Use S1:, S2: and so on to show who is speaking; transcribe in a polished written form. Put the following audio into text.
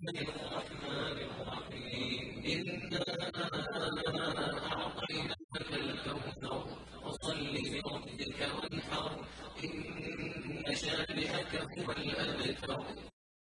S1: الرحمن الرحيم إنا أعطيناك الكوثر فصل لربك وانحر إن شانئك هو الأبتر